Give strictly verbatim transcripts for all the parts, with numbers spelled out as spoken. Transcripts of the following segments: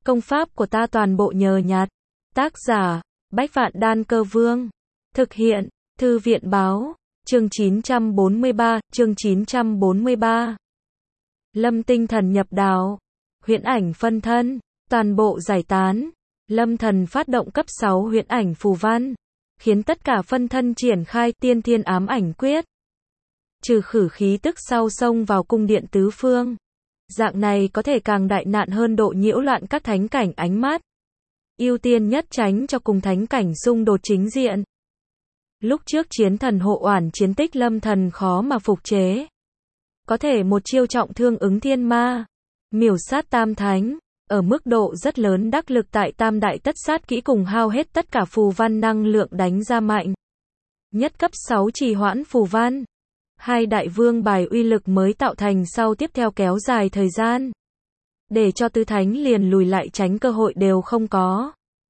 Công pháp của ta toàn bộ nhờ nhặt. Tác giả, Bách Vạn Đan Cơ Vương. Thực hiện, Thư viện Báo. Chương chín trăm bốn mươi ba, chương chín trăm bốn mươi ba. Lâm tinh thần nhập đạo. Huyễn ảnh phân thân. Toàn bộ giải tán. Lâm thần phát động cấp sáu huyễn ảnh phù văn. Khiến tất cả phân thân triển khai tiên thiên ám ảnh quyết. Trừ khử khí tức sau xông vào cung điện tứ phương. Dạng này có thể càng đại nạn hơn độ nhiễu loạn các thánh cảnh ánh mắt. Ưu tiên nhất tránh cho cùng thánh cảnh xung đột chính diện. Lúc trước chiến thần hộ oản chiến tích lâm thần khó mà phục chế. Có thể một chiêu trọng thương ứng thiên ma. Miểu sát tam thánh. Ở mức độ rất lớn đắc lực tại tam đại tất sát kỹ cùng hao hết tất cả phù văn năng lượng đánh ra mạnh. Nhất cấp sáu trì hoãn phù văn. Hai đại vương bài uy lực mới tạo thành sau tiếp theo kéo dài thời gian. Để cho tứ thánh liền lùi lại tránh cơ hội đều không có.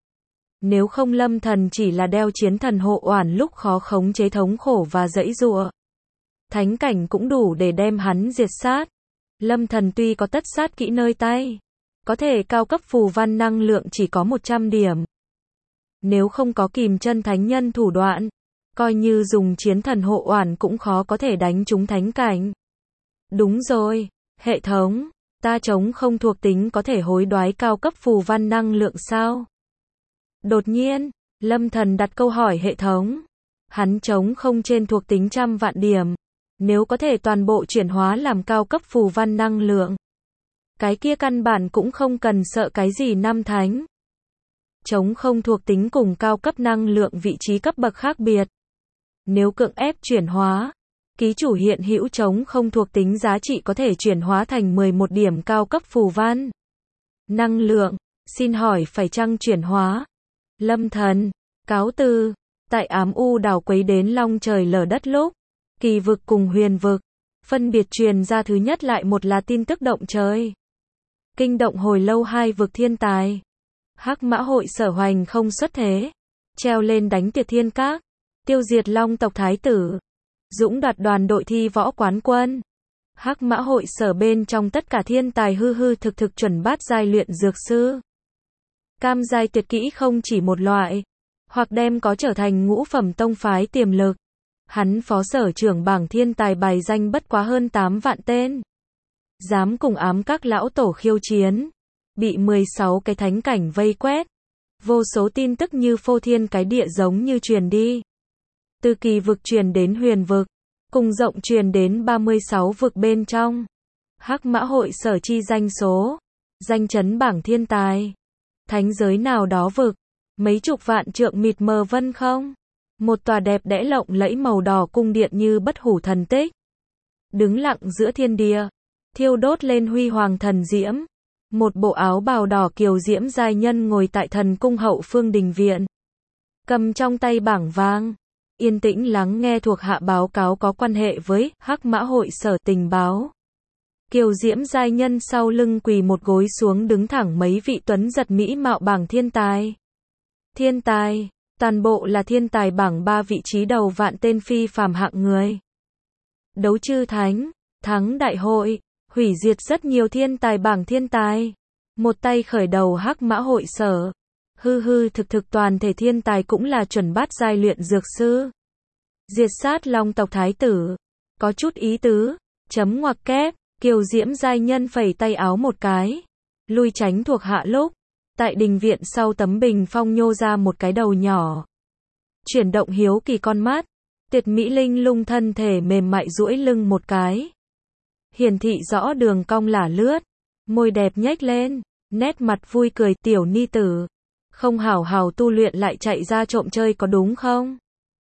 Nếu không lâm thần chỉ là đeo chiến thần hộ oản lúc khó khống chế thống khổ và dãy giụa. Thánh cảnh cũng đủ để đem hắn diệt sát. Lâm thần tuy có tất sát kỹ nơi tay. Có thể cao cấp phù văn năng lượng chỉ có một trăm điểm. Nếu không có kìm chân thánh nhân thủ đoạn. Coi như dùng chiến thần hộ oản cũng khó có thể đánh trúng thánh cảnh. Đúng rồi, hệ thống, ta chống không thuộc tính có thể hối đoái cao cấp phù văn năng lượng sao? Đột nhiên, lâm thần đặt câu hỏi hệ thống. Hắn chống không trên thuộc tính trăm vạn điểm. Nếu có thể toàn bộ chuyển hóa làm cao cấp phù văn năng lượng. Cái kia căn bản cũng không cần sợ cái gì năm thánh. Chống không thuộc tính cùng cao cấp năng lượng vị trí cấp bậc khác biệt. Nếu cưỡng ép chuyển hóa, ký chủ hiện hữu chống không thuộc tính giá trị có thể chuyển hóa thành mười một điểm cao cấp phù văn. Năng lượng, xin hỏi phải chăng chuyển hóa? Lâm thần, cáo từ, tại ám u đảo quấy đến long trời lở đất lúc, kỳ vực cùng huyền vực, phân biệt truyền ra thứ nhất lại một là tin tức động trời. Kinh động hồi lâu hai vực thiên tài. Hắc Mã hội Sở Hoành không xuất thế, treo lên đánh Tiệt Thiên Các. Tiêu diệt Long tộc thái tử. Dũng đoạt đoàn đội thi võ quán quân. Hắc Mã hội Sở bên trong tất cả thiên tài hư hư thực thực chuẩn bát giai luyện dược sư. Cam giai tuyệt kỹ không chỉ một loại. Hoặc đem có trở thành ngũ phẩm tông phái tiềm lực. Hắn phó sở trưởng bảng thiên tài bài danh bất quá hơn tám vạn tên. Dám cùng ám các lão tổ khiêu chiến. Bị mười sáu cái thánh cảnh vây quét. Vô số tin tức như phô thiên cái địa giống như truyền đi. Từ kỳ vực truyền đến huyền vực, cùng rộng truyền đến ba mươi sáu vực bên trong. Hắc Mã hội Sở chi danh số, danh chấn bảng thiên tài. Thánh giới nào đó vực, mấy chục vạn trượng mịt mờ vân không. Một tòa đẹp đẽ lộng lẫy màu đỏ cung điện như bất hủ thần tích. Đứng lặng giữa thiên địa, thiêu đốt lên huy hoàng thần diễm. Một bộ áo bào đỏ kiều diễm giai nhân ngồi tại thần cung hậu phương đình viện. Cầm trong tay bảng vàng. Yên tĩnh lắng nghe thuộc hạ báo cáo có quan hệ với Hắc Mã hội Sở tình báo. Kiều diễm giai nhân sau lưng quỳ một gối xuống đứng thẳng mấy vị tuấn giật mỹ mạo bảng thiên tài. Thiên tài, toàn bộ là thiên tài bảng ba vị trí đầu vạn tên phi phàm hạng người. Đấu chư thánh, thắng đại hội, hủy diệt rất nhiều thiên tài bảng thiên tài. Một tay khởi đầu Hắc Mã hội Sở. Hư hư thực thực toàn thể thiên tài cũng là chuẩn bát giai luyện dược sư. Diệt sát Long tộc thái tử. Có chút ý tứ. Chấm ngoặc kép. Kiều diễm giai nhân phẩy tay áo một cái. Lui tránh thuộc hạ lúc. Tại đình viện sau tấm bình phong nhô ra một cái đầu nhỏ. Chuyển động hiếu kỳ con mắt. Tuyệt mỹ linh lung thân thể mềm mại duỗi lưng một cái. Hiển thị rõ đường cong lả lướt. Môi đẹp nhếch lên. Nét mặt vui cười tiểu ni tử. Không hảo hảo tu luyện lại chạy ra trộm chơi có đúng không?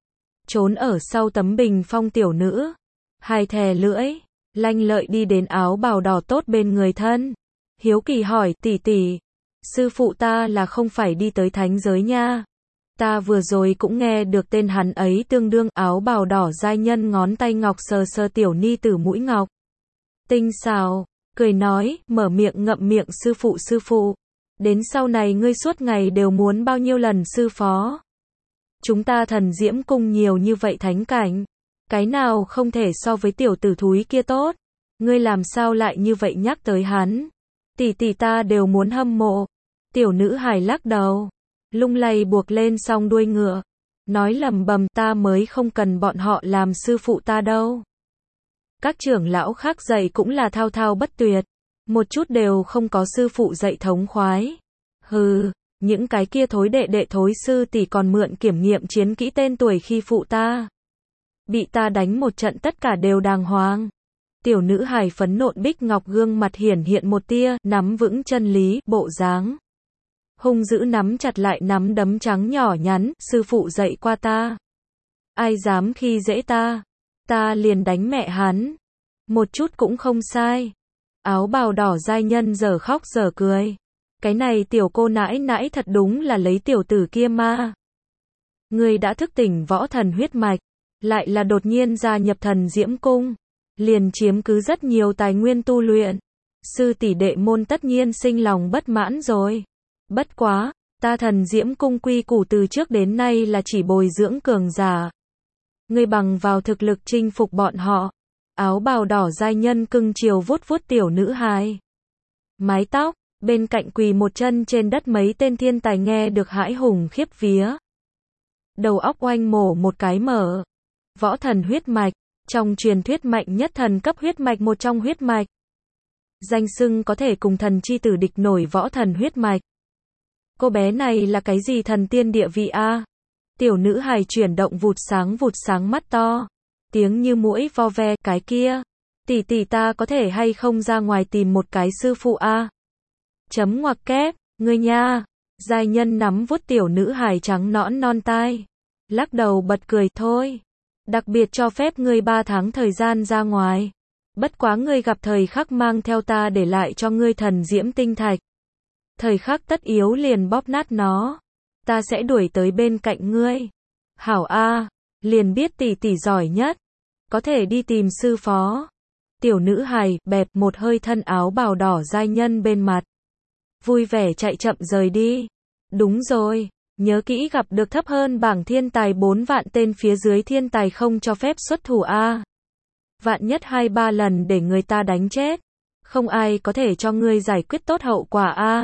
Trốn ở sau tấm bình phong tiểu nữ. Hai thè lưỡi. Lanh lợi đi đến áo bào đỏ tốt bên người thân. Hiếu kỳ hỏi tỷ tỷ. Sư phụ ta là không phải đi tới thánh giới nha. Ta vừa rồi cũng nghe được tên hắn ấy tương đương áo bào đỏ giai nhân ngón tay ngọc sờ sờ tiểu ni tử mũi ngọc. Tinh xào. Cười nói, mở miệng ngậm miệng sư phụ sư phụ. Đến sau này ngươi suốt ngày đều muốn bao nhiêu lần sư phó. Chúng ta thần diễm cung nhiều như vậy thánh cảnh. Cái nào không thể so với tiểu tử thúi kia tốt. Ngươi làm sao lại như vậy nhắc tới hắn. Tỷ tỷ ta đều muốn hâm mộ. Tiểu nữ hài lắc đầu, lung lay buộc lên xong đuôi ngựa, nói lẩm bẩm ta mới không cần bọn họ làm sư phụ ta đâu. Các trưởng lão khác dạy cũng là thao thao bất tuyệt, một chút đều không có sư phụ dạy thống khoái. Hừ, những cái kia thối đệ đệ thối sư tỷ còn mượn kiểm nghiệm chiến kỹ tên tuổi khi phụ ta. Bị ta đánh một trận tất cả đều đàng hoàng. Tiểu nữ hài phấn nộn bích ngọc gương mặt hiển hiện một tia nắm vững chân lý bộ dáng. Hung dữ nắm chặt lại nắm đấm trắng nhỏ nhắn, sư phụ dạy qua ta. Ai dám khi dễ ta, ta liền đánh mẹ hắn. Một chút cũng không sai. Áo bào đỏ giai nhân giờ khóc giờ cười. Cái này tiểu cô nãi nãi thật đúng là lấy tiểu tử kia ma. Ngươi đã thức tỉnh võ thần huyết mạch, lại là đột nhiên gia nhập thần diễm cung, liền chiếm cứ rất nhiều tài nguyên tu luyện. Sư tỷ đệ môn tất nhiên sinh lòng bất mãn rồi. Bất quá, ta thần diễm cung quy củ từ trước đến nay là chỉ bồi dưỡng cường giả. Ngươi bằng vào thực lực chinh phục bọn họ. Áo bào đỏ giai nhân cưng chiều vuốt vuốt tiểu nữ hài. Mái tóc, bên cạnh quỳ một chân trên đất mấy tên thiên tài nghe được hãi hùng khiếp vía. Đầu óc oanh mổ một cái mở. Võ thần huyết mạch, trong truyền thuyết mạnh nhất thần cấp huyết mạch một trong huyết mạch. Danh xưng có thể cùng thần chi tử địch nổi võ thần huyết mạch. Cô bé này là cái gì thần tiên địa vị a? Tiểu nữ hài chuyển động vụt sáng vụt sáng mắt to. Tiếng như muỗi vo ve, cái kia. Tỷ tỷ ta có thể hay không ra ngoài tìm một cái sư phụ a? Chấm ngoặc kép, ngươi nha. Giai nhân nắm vuốt tiểu nữ hài trắng nõn non tai. Lắc đầu bật cười thôi. Đặc biệt cho phép ngươi ba tháng thời gian ra ngoài. Bất quá ngươi gặp thời khắc mang theo ta để lại cho ngươi thần diễm tinh thạch. Thời khắc tất yếu liền bóp nát nó. Ta sẽ đuổi tới bên cạnh ngươi. Hảo a, liền biết tỷ tỷ giỏi nhất. Có thể đi tìm sư phó. Tiểu nữ hài bẹp một hơi thân áo bào đỏ giai nhân bên mặt. Vui vẻ chạy chậm rời đi. Đúng rồi, nhớ kỹ gặp được thấp hơn bảng thiên tài bốn vạn tên phía dưới thiên tài không cho phép xuất thủ a. Vạn nhất hai ba lần để người ta đánh chết. Không ai có thể cho ngươi giải quyết tốt hậu quả a.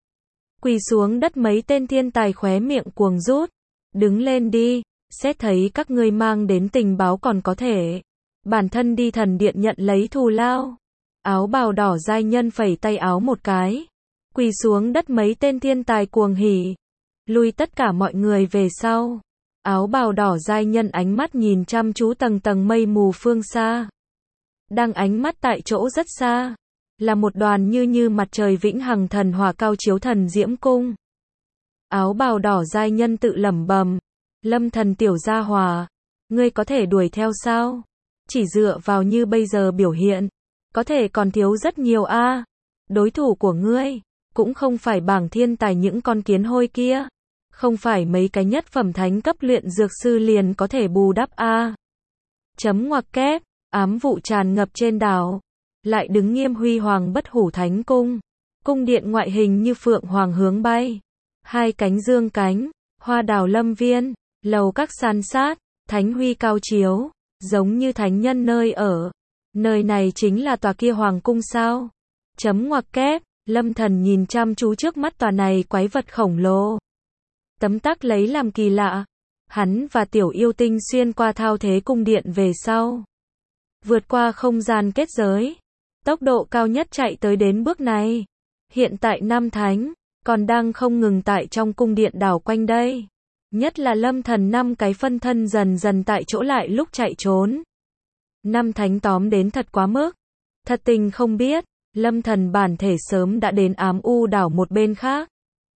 Quỳ xuống đất mấy tên thiên tài khóe miệng cuồng rút. Đứng lên đi, xét thấy các ngươi mang đến tình báo còn có thể. Bản thân đi thần điện nhận lấy thù lao. Áo bào đỏ giai nhân phẩy tay áo một cái. Quỳ xuống đất mấy tên thiên tài cuồng hỉ. Lui tất cả mọi người về sau. Áo bào đỏ giai nhân ánh mắt nhìn chăm chú tầng tầng mây mù phương xa. Đang ánh mắt tại chỗ rất xa. Là một đoàn như như mặt trời vĩnh hằng thần hỏa cao chiếu thần diễm cung. Áo bào đỏ giai nhân tự lẩm bẩm. Lâm thần tiểu gia hòa. Ngươi có thể đuổi theo sao? Chỉ dựa vào như bây giờ biểu hiện. Có thể còn thiếu rất nhiều a. Đối thủ của ngươi. Cũng không phải bảng thiên tài những con kiến hôi kia. Không phải mấy cái nhất phẩm thánh cấp luyện dược sư liền có thể bù đắp a. Chấm ngoặc kép, ám vụ tràn ngập trên đảo. Lại đứng nghiêm huy hoàng bất hủ thánh cung. Cung điện ngoại hình như phượng hoàng hướng bay. Hai cánh dương cánh, hoa đào lâm viên, lầu các san sát, thánh huy cao chiếu, giống như thánh nhân nơi ở. Nơi này chính là tòa kia hoàng cung sao? Chấm ngoặc kép, Lâm Thần nhìn chăm chú trước mắt tòa này quái vật khổng lồ. Tấm tắc lấy làm kỳ lạ. Hắn và tiểu yêu tinh xuyên qua thao thế cung điện về sau. Vượt qua không gian kết giới. Tốc độ cao nhất chạy tới đến bước này. Hiện tại Nam Thánh, còn đang không ngừng tại trong cung điện đảo quanh đây. Nhất là Lâm Thần năm cái phân thân dần dần tại chỗ lại lúc chạy trốn. Năm Thánh tóm đến thật quá mức. Thật tình không biết, Lâm Thần bản thể sớm đã đến ám u đảo một bên khác.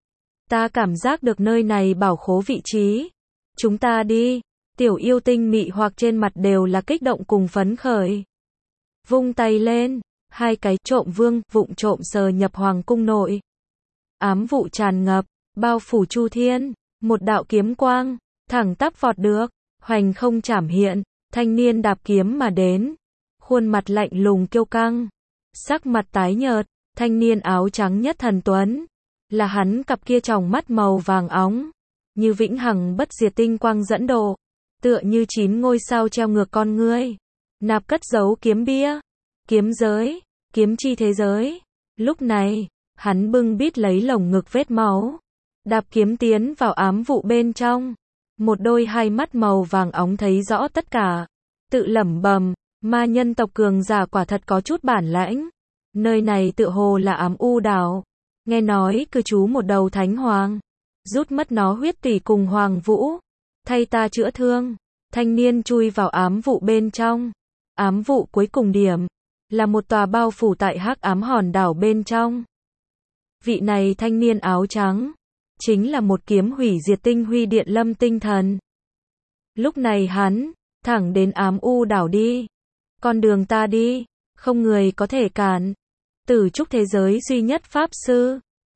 Ta cảm giác được nơi này bảo khố vị trí. Chúng ta đi. Tiểu yêu tinh mị hoặc trên mặt đều là kích động cùng phấn khởi. Vung tay lên, hai cái trộm vương vụng trộm sờ nhập hoàng cung nội. Ám vụ tràn ngập, bao phủ chu thiên, một đạo kiếm quang, thẳng tắp vọt được, hoành không chảm hiện, thanh niên đạp kiếm mà đến. Khuôn mặt lạnh lùng kiêu căng, sắc mặt tái nhợt, thanh niên áo trắng nhất thần tuấn. Là hắn cặp kia tròng mắt màu vàng óng, như vĩnh hằng bất diệt tinh quang dẫn độ, tựa như chín ngôi sao treo ngược con ngươi. Nạp cất giấu kiếm bia, kiếm giới, kiếm chi thế giới. Lúc này, Hắn bưng bít lấy lồng ngực vết máu, đạp kiếm tiến vào ám vụ bên trong. Một đôi hai mắt màu vàng óng thấy rõ tất cả, tự lẩm bẩm, ma nhân tộc cường giả quả thật có chút bản lãnh. Nơi này tựa hồ là ám u đảo, nghe nói cư trú một đầu thánh hoàng, rút mất nó huyết tỷ cùng hoàng vũ, thay ta chữa thương. Thanh niên chui vào ám vụ bên trong. Ám vụ cuối cùng điểm là một tòa bao phủ tại hắc ám hòn đảo bên trong. Vị này thanh niên áo trắng chính là một kiếm hủy diệt tinh huy điện lâm tinh thần. Lúc này hắn thẳng đến ám u đảo đi. Con đường ta đi, không người có thể cản. Tử trúc thế giới duy nhất pháp sư,